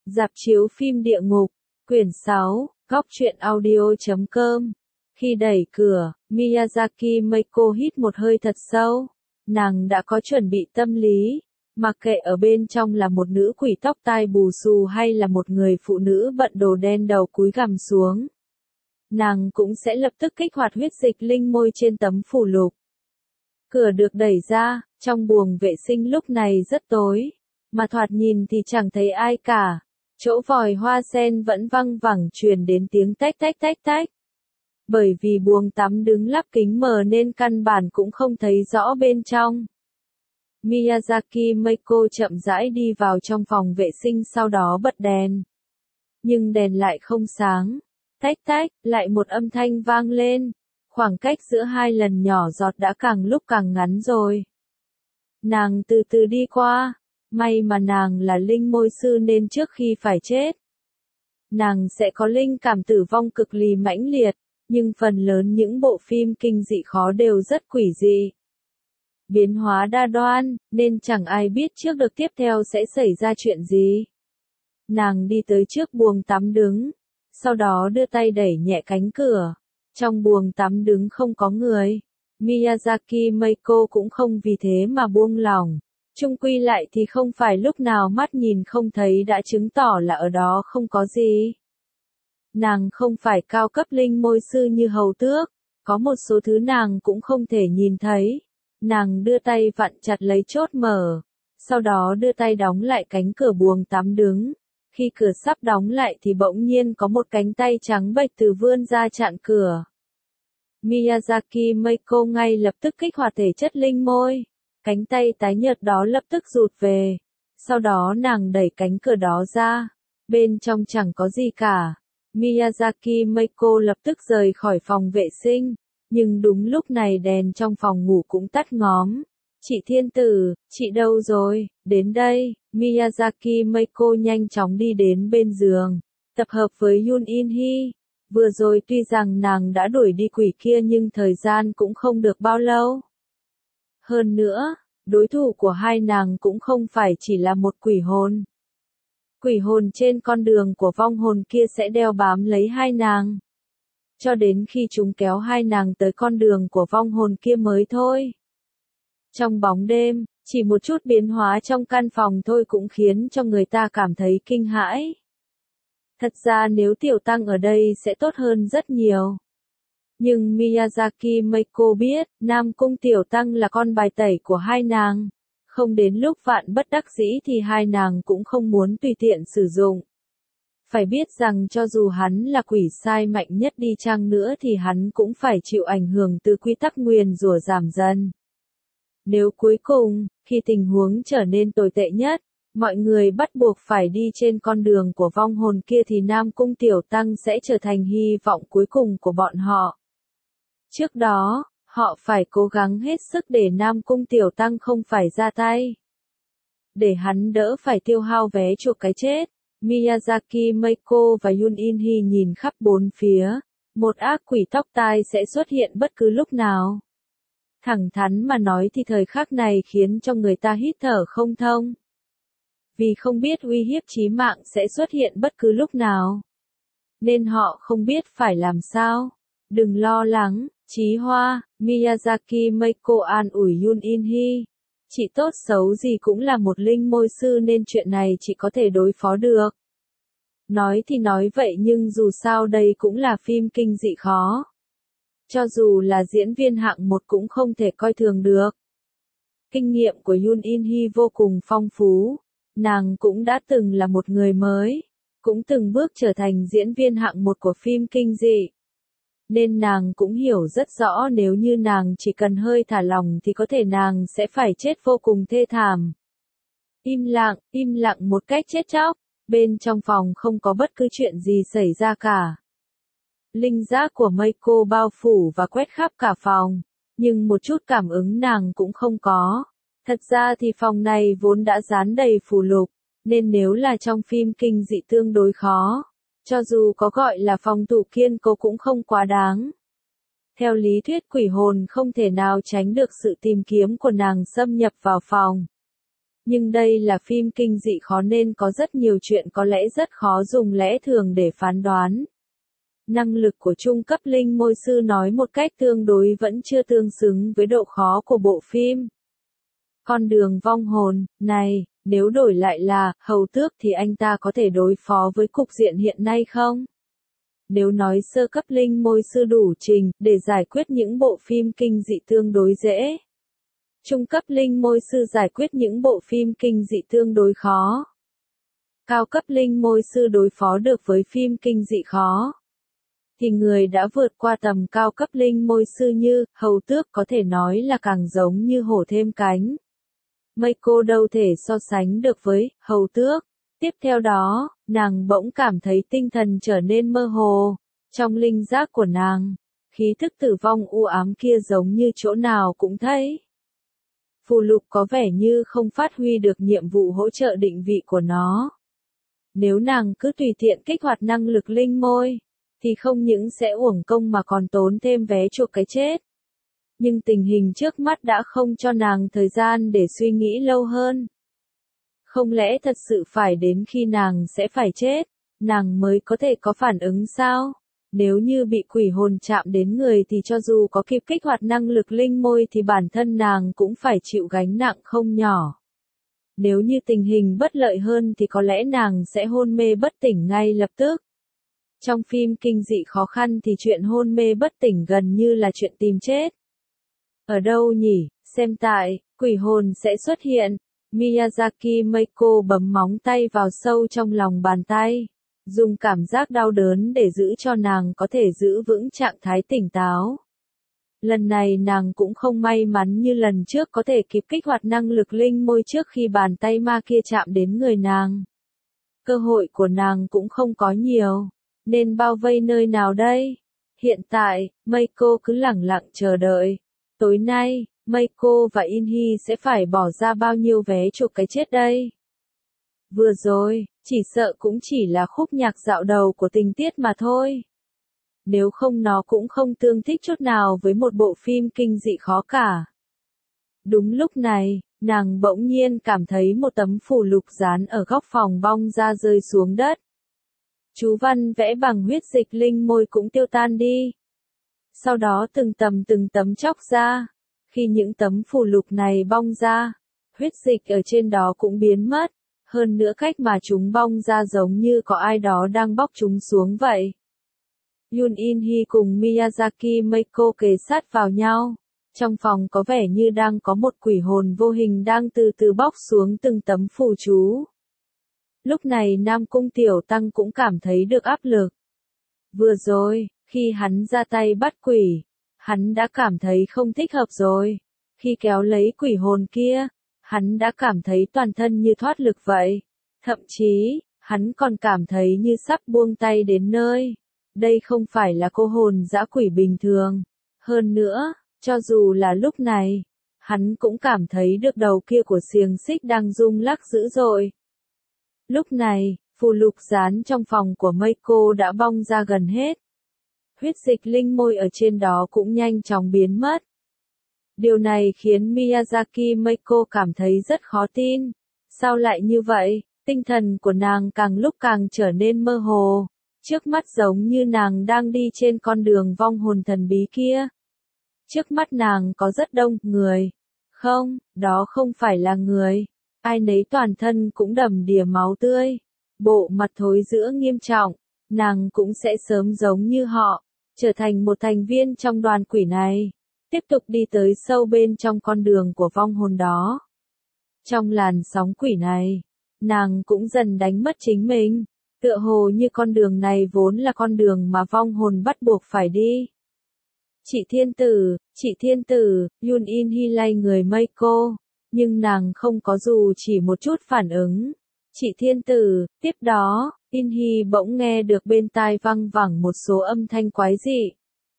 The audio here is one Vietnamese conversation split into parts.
Rạp chiếu phim Địa ngục, quyển 6, góc truyện audio.com. Khi đẩy cửa, Miyazaki Meiko hít một hơi thật sâu. Nàng đã có chuẩn bị tâm lý, mặc kệ ở bên trong là một nữ quỷ tóc tai bù xù hay là một người phụ nữ bận đồ đen đầu cúi gằm xuống. Nàng cũng sẽ lập tức kích hoạt huyết dịch linh môi trên tấm phù lục. Cửa được đẩy ra, trong buồng vệ sinh lúc này rất tối, mà thoạt nhìn thì chẳng thấy ai cả. Chỗ vòi hoa sen vẫn văng vẳng truyền đến tiếng tách tách tách tách. Bởi vì buồng tắm đứng lắp kính mờ nên căn bản cũng không thấy rõ bên trong. Miyazaki Meiko chậm rãi đi vào trong phòng vệ sinh, sau đó bật đèn. Nhưng đèn lại không sáng. Tách tách, lại một âm thanh vang lên. Khoảng cách giữa hai lần nhỏ giọt đã càng lúc càng ngắn rồi. Nàng từ từ đi qua. May mà nàng là linh môi sư nên trước khi phải chết, nàng sẽ có linh cảm tử vong cực kỳ mãnh liệt, nhưng phần lớn những bộ phim kinh dị khó đều rất quỷ dị. Biến hóa đa đoan, nên chẳng ai biết trước được tiếp theo sẽ xảy ra chuyện gì. Nàng đi tới trước buồng tắm đứng, sau đó đưa tay đẩy nhẹ cánh cửa. Trong buồng tắm đứng không có người. Miyazaki Meiko cũng không vì thế mà buông lỏng. Chung quy lại thì không phải lúc nào mắt nhìn không thấy đã chứng tỏ là ở đó không có gì. Nàng không phải cao cấp linh môi sư như hầu tước, có một số thứ nàng cũng không thể nhìn thấy. Nàng đưa tay vặn chặt lấy chốt mở, sau đó đưa tay đóng lại cánh cửa buồng tắm đứng. Khi cửa sắp đóng lại thì bỗng nhiên có một cánh tay trắng bệch từ vươn ra chặn cửa. Miyazaki Meiko ngay lập tức kích hoạt thể chất linh môi. Cánh tay tái nhợt đó lập tức rụt về. Sau đó nàng đẩy cánh cửa đó ra. Bên trong chẳng có gì cả. Miyazaki Meiko lập tức rời khỏi phòng vệ sinh. Nhưng đúng lúc này đèn trong phòng ngủ cũng tắt ngóm. Chị Thiên Tử, chị đâu rồi? Đến đây. Miyazaki Meiko nhanh chóng đi đến bên giường. Tập hợp với Yoon In Hee. Vừa rồi tuy rằng nàng đã đuổi đi quỷ kia nhưng thời gian cũng không được bao lâu. Hơn nữa, đối thủ của hai nàng cũng không phải chỉ là một quỷ hồn. Quỷ hồn trên con đường của vong hồn kia sẽ đeo bám lấy hai nàng. Cho đến khi chúng kéo hai nàng tới con đường của vong hồn kia mới thôi. Trong bóng đêm, chỉ một chút biến hóa trong căn phòng thôi cũng khiến cho người ta cảm thấy kinh hãi. Thật ra nếu Tiểu Tăng ở đây sẽ tốt hơn rất nhiều. Nhưng Miyazaki Meiko biết, Nam Cung Tiểu Tăng là con bài tẩy của hai nàng. Không đến lúc vạn bất đắc dĩ thì hai nàng cũng không muốn tùy tiện sử dụng. Phải biết rằng cho dù hắn là quỷ sai mạnh nhất đi chăng nữa thì hắn cũng phải chịu ảnh hưởng từ quy tắc nguyền rủa giảm dần. Nếu cuối cùng, khi tình huống trở nên tồi tệ nhất, mọi người bắt buộc phải đi trên con đường của vong hồn kia thì Nam Cung Tiểu Tăng sẽ trở thành hy vọng cuối cùng của bọn họ. Trước đó, họ phải cố gắng hết sức để Nam Cung Tiểu Tăng không phải ra tay. Để hắn đỡ phải tiêu hao vé chuộc cái chết, Miyazaki Meiko và Yoon In Hee nhìn khắp bốn phía. Một ác quỷ tóc tai sẽ xuất hiện bất cứ lúc nào. Thẳng thắn mà nói thì thời khắc này khiến cho người ta hít thở không thông. Vì không biết uy hiếp chí mạng sẽ xuất hiện bất cứ lúc nào. Nên họ không biết phải làm sao. Đừng lo lắng, Chí Hoa. Miyazaki Meiko an ủi Yoon In Hee. Chị tốt xấu gì cũng là một linh môi sư nên chuyện này chị có thể đối phó được. Nói thì nói vậy nhưng dù sao đây cũng là phim kinh dị khó. Cho dù là diễn viên hạng một cũng không thể coi thường được. Kinh nghiệm của Yoon In Hee vô cùng phong phú. Nàng cũng đã từng là một người mới. Cũng từng bước trở thành diễn viên hạng một của phim kinh dị. Nên nàng cũng hiểu rất rõ nếu như nàng chỉ cần hơi thả lỏng thì có thể nàng sẽ phải chết vô cùng thê thảm. Im lặng một cách chết chóc. Bên trong phòng không có bất cứ chuyện gì xảy ra cả. Linh giác của Meiko bao phủ và quét khắp cả phòng. Nhưng một chút cảm ứng nàng cũng không có. Thật ra thì phòng này vốn đã dán đầy phù lục. Nên nếu là trong phim kinh dị tương đối khó. Cho dù có gọi là phòng thủ kiên cố cũng không quá đáng. Theo lý thuyết quỷ hồn không thể nào tránh được sự tìm kiếm của nàng xâm nhập vào phòng. Nhưng đây là phim kinh dị khó nên có rất nhiều chuyện có lẽ rất khó dùng lẽ thường để phán đoán. Năng lực của trung cấp linh môi sư nói một cách tương đối vẫn chưa tương xứng với độ khó của bộ phim. Con đường vong hồn, này, nếu đổi lại là Hầu Tước thì anh ta có thể đối phó với cục diện hiện nay không? Nếu nói sơ cấp linh môi sư đủ trình để giải quyết những bộ phim kinh dị tương đối dễ. Trung cấp linh môi sư giải quyết những bộ phim kinh dị tương đối khó. Cao cấp linh môi sư đối phó được với phim kinh dị khó. Thì người đã vượt qua tầm cao cấp linh môi sư như Hầu Tước có thể nói là càng giống như hổ thêm cánh. Meiko đâu thể so sánh được với Hầu Tước. Tiếp theo đó, nàng bỗng cảm thấy tinh thần trở nên mơ hồ. Trong linh giác của nàng, khí thức tử vong u ám kia giống như chỗ nào cũng thấy. Phù lục có vẻ như không phát huy được nhiệm vụ hỗ trợ định vị của nó. Nếu nàng cứ tùy tiện kích hoạt năng lực linh môi, thì không những sẽ uổng công mà còn tốn thêm vé chuộc cái chết. Nhưng tình hình trước mắt đã không cho nàng thời gian để suy nghĩ lâu hơn. Không lẽ thật sự phải đến khi nàng sẽ phải chết, nàng mới có thể có phản ứng sao? Nếu như bị quỷ hồn chạm đến người thì cho dù có kịp kích hoạt năng lực linh môi thì bản thân nàng cũng phải chịu gánh nặng không nhỏ. Nếu như tình hình bất lợi hơn thì có lẽ nàng sẽ hôn mê bất tỉnh ngay lập tức. Trong phim kinh dị khó khăn thì chuyện hôn mê bất tỉnh gần như là chuyện tìm chết. Ở đâu nhỉ? Xem tại, quỷ hồn sẽ xuất hiện. Miyazaki Meiko bấm móng tay vào sâu trong lòng bàn tay, dùng cảm giác đau đớn để giữ cho nàng có thể giữ vững trạng thái tỉnh táo. Lần này nàng cũng không may mắn như lần trước có thể kịp kích hoạt năng lực linh môi trước khi bàn tay ma kia chạm đến người nàng. Cơ hội của nàng cũng không có nhiều, nên bao vây nơi nào đây? Hiện tại, Meiko cứ lẳng lặng chờ đợi. Tối nay, Meiko và Inhi sẽ phải bỏ ra bao nhiêu vé chuộc cái chết đây? Vừa rồi, chỉ sợ cũng chỉ là khúc nhạc dạo đầu của tình tiết mà thôi. Nếu không nó cũng không tương thích chút nào với một bộ phim kinh dị khó cả. Đúng lúc này, nàng bỗng nhiên cảm thấy một tấm phù lục dán ở góc phòng bong ra rơi xuống đất. Chú văn vẽ bằng huyết dịch linh môi cũng tiêu tan đi. Sau đó từng tấm chóc ra. Khi những tấm phù lục này bong ra, huyết dịch ở trên đó cũng biến mất. Hơn nữa cách mà chúng bong ra giống như có ai đó đang bóc chúng xuống vậy. Yoon In-hee cùng Miyazaki Meiko kề sát vào nhau. Trong phòng có vẻ như đang có một quỷ hồn vô hình đang từ từ bóc xuống từng tấm phù chú. Lúc này Nam Cung Tiểu Tăng cũng cảm thấy được áp lực. Vừa rồi, khi hắn ra tay bắt quỷ, hắn đã cảm thấy không thích hợp rồi. Khi kéo lấy quỷ hồn kia, hắn đã cảm thấy toàn thân như thoát lực vậy. Thậm chí, hắn còn cảm thấy như sắp buông tay đến nơi. Đây không phải là cô hồn dã quỷ bình thường. Hơn nữa, cho dù là lúc này, hắn cũng cảm thấy được đầu kia của xiềng xích đang rung lắc dữ dội. Lúc này, phù lục dán trong phòng của Meiko đã bong ra gần hết. Huyết dịch linh môi ở trên đó cũng nhanh chóng biến mất. Điều này khiến Miyazaki Meiko cảm thấy rất khó tin. Sao lại như vậy? Tinh thần của nàng càng lúc càng trở nên mơ hồ. Trước mắt giống như nàng đang đi trên con đường vong hồn thần bí kia. Trước mắt nàng có rất đông người. Không, đó không phải là người. Ai nấy toàn thân cũng đầm đìa máu tươi. Bộ mặt thối rữa nghiêm trọng. Nàng cũng sẽ sớm giống như họ, trở thành một thành viên trong đoàn quỷ này. Tiếp tục đi tới sâu bên trong con đường của vong hồn đó. Trong làn sóng quỷ này, nàng cũng dần đánh mất chính mình. Tựa hồ như con đường này vốn là con đường mà vong hồn bắt buộc phải đi. Chị thiên tử, Yoon In-hee lay người Meiko, nhưng nàng không có dù chỉ một chút phản ứng. Chị thiên tử, tiếp đó, In-hee bỗng nghe được bên tai văng vẳng một số âm thanh quái dị.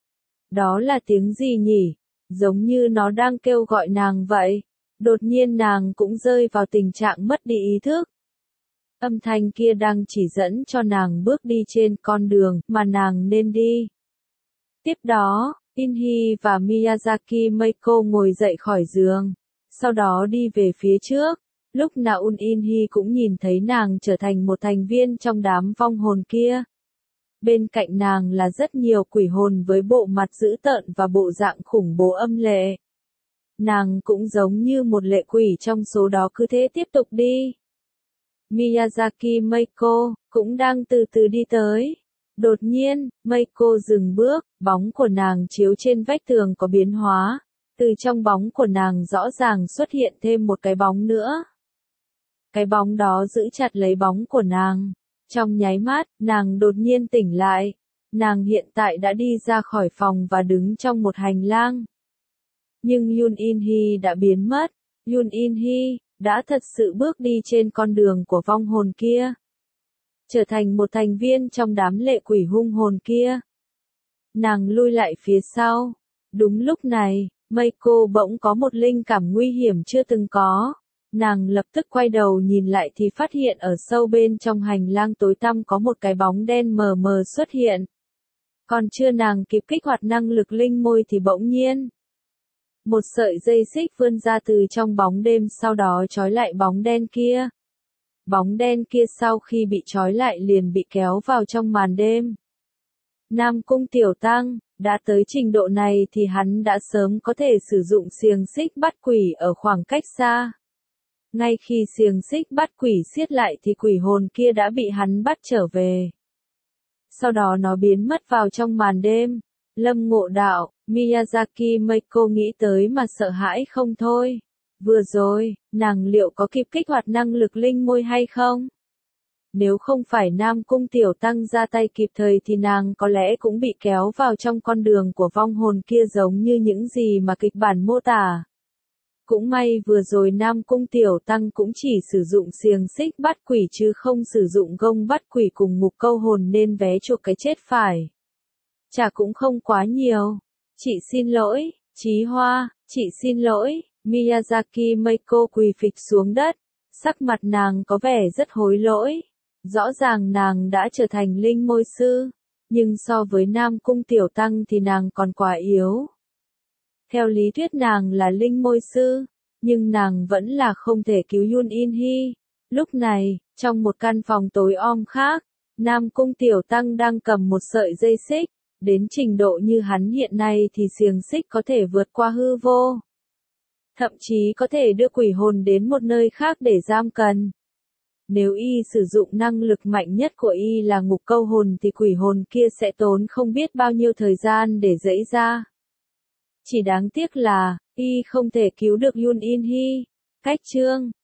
Đó là tiếng gì nhỉ? Giống như nó đang kêu gọi nàng vậy. Đột nhiên nàng cũng rơi vào tình trạng mất đi ý thức. Âm thanh kia đang chỉ dẫn cho nàng bước đi trên con đường mà nàng nên đi. Tiếp đó, In-hee và Miyazaki Meiko ngồi dậy khỏi giường, sau đó đi về phía trước. Lúc nào Un In Hee cũng nhìn thấy nàng trở thành một thành viên trong đám vong hồn kia. Bên cạnh nàng là rất nhiều quỷ hồn với bộ mặt dữ tợn và bộ dạng khủng bố âm lệ. Nàng cũng giống như một lệ quỷ trong số đó, cứ thế tiếp tục đi. Miyazaki Meiko cũng đang từ từ đi tới. Đột nhiên, Meiko dừng bước, bóng của nàng chiếu trên vách tường có biến hóa. Từ trong bóng của nàng rõ ràng xuất hiện thêm một cái bóng nữa. Cái bóng đó giữ chặt lấy bóng của nàng. Trong nháy mắt, nàng đột nhiên tỉnh lại. Nàng hiện tại đã đi ra khỏi phòng và đứng trong một hành lang. Nhưng Yoon In Hee đã biến mất. Yoon In Hee đã thật sự bước đi trên con đường của vong hồn kia. Trở thành một thành viên trong đám lệ quỷ hung hồn kia. Nàng lui lại phía sau. Đúng lúc này, Meiko bỗng có một linh cảm nguy hiểm chưa từng có. Nàng lập tức quay đầu nhìn lại thì phát hiện ở sâu bên trong hành lang tối tăm có một cái bóng đen mờ mờ xuất hiện. Còn chưa nàng kịp kích hoạt năng lực linh môi thì bỗng nhiên. Một sợi dây xích vươn ra từ trong bóng đêm, sau đó trói lại bóng đen kia. Bóng đen kia sau khi bị trói lại liền bị kéo vào trong màn đêm. Nam Cung Tiểu Tăng, đã tới trình độ này thì hắn đã sớm có thể sử dụng xiềng xích bắt quỷ ở khoảng cách xa. Ngay khi xiềng xích bắt quỷ siết lại thì quỷ hồn kia đã bị hắn bắt trở về. Sau đó nó biến mất vào trong màn đêm. Lâm Ngộ Đạo, Miyazaki Meiko nghĩ tới mà sợ hãi không thôi. Vừa rồi, nàng liệu có kịp kích hoạt năng lực linh môi hay không? Nếu không phải Nam Cung Tiểu Tăng ra tay kịp thời thì nàng có lẽ cũng bị kéo vào trong con đường của vong hồn kia giống như những gì mà kịch bản mô tả. Cũng may vừa rồi Nam Cung Tiểu Tăng cũng chỉ sử dụng xiềng xích bắt quỷ chứ không sử dụng gông bắt quỷ cùng ngục câu hồn nên vé chuộc cái chết phải. Chả cũng không quá nhiều. Chị xin lỗi, Chí Hoa, chị xin lỗi. Miyazaki Meiko quỳ phịch xuống đất. Sắc mặt nàng có vẻ rất hối lỗi. Rõ ràng nàng đã trở thành linh môi sư. Nhưng so với Nam Cung Tiểu Tăng thì nàng còn quá yếu. Theo lý thuyết nàng là linh môi sư. Nhưng nàng vẫn là không thể cứu Yoon In Hee. Lúc này, trong một căn phòng tối om khác, Nam Cung Tiểu Tăng đang cầm một sợi dây xích. Đến trình độ như hắn hiện nay thì xiềng xích có thể vượt qua hư vô. Thậm chí có thể đưa quỷ hồn đến một nơi khác để giam cầm. Nếu y sử dụng năng lực mạnh nhất của y là ngục câu hồn thì quỷ hồn kia sẽ tốn không biết bao nhiêu thời gian để giãy ra. Chỉ đáng tiếc là, y không thể cứu được Yoon In Hee. Cách chương